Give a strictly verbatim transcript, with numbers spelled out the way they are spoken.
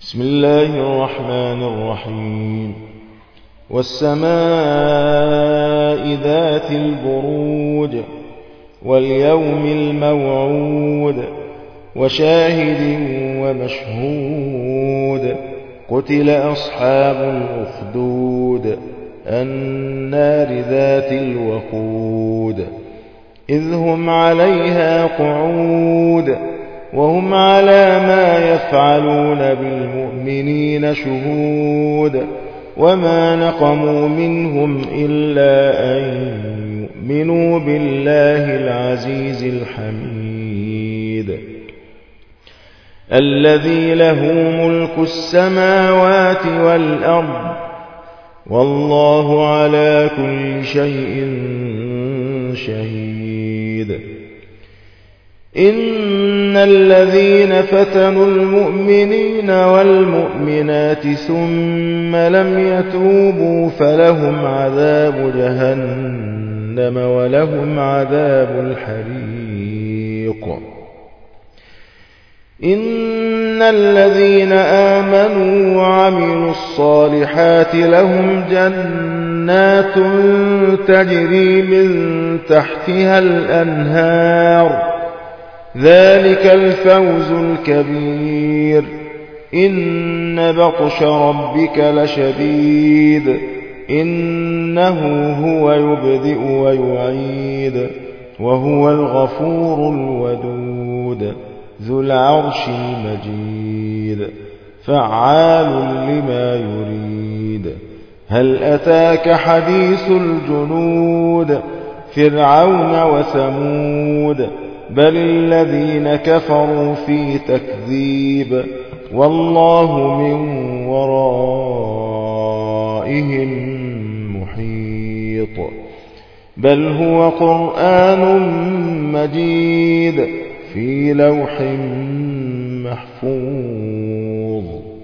بسم الله الرحمن الرحيم والسماء ذات البروج واليوم الموعود وشاهد ومشهود قتل أصحاب الأخدود النار ذات الوقود إذ هم عليها قعود وهم على ما يفعلون بالمؤمنين شهود وما نقموا منهم إلا أن يؤمنوا بالله العزيز الحميد الذي له ملك السماوات والأرض والله على كل شيء شهيد إن الذين فتنوا المؤمنين والمؤمنات ثم لم يتوبوا فلهم عذاب جهنم ولهم عذاب الحريق إن الذين آمنوا وعملوا الصالحات لهم جنات تجري من تحتها الأنهار ذلك الفوز الكبير إن بطش ربك لشديد إنه هو يبدئ ويعيد وهو الغفور الودود ذو العرش المجيد فعال لما يريد هل أتاك حديث الجنود فرعون وثمود بل الذين كفروا في تكذيب والله من ورائهم محيط بل هو قرآن مجيد في لوح محفوظ.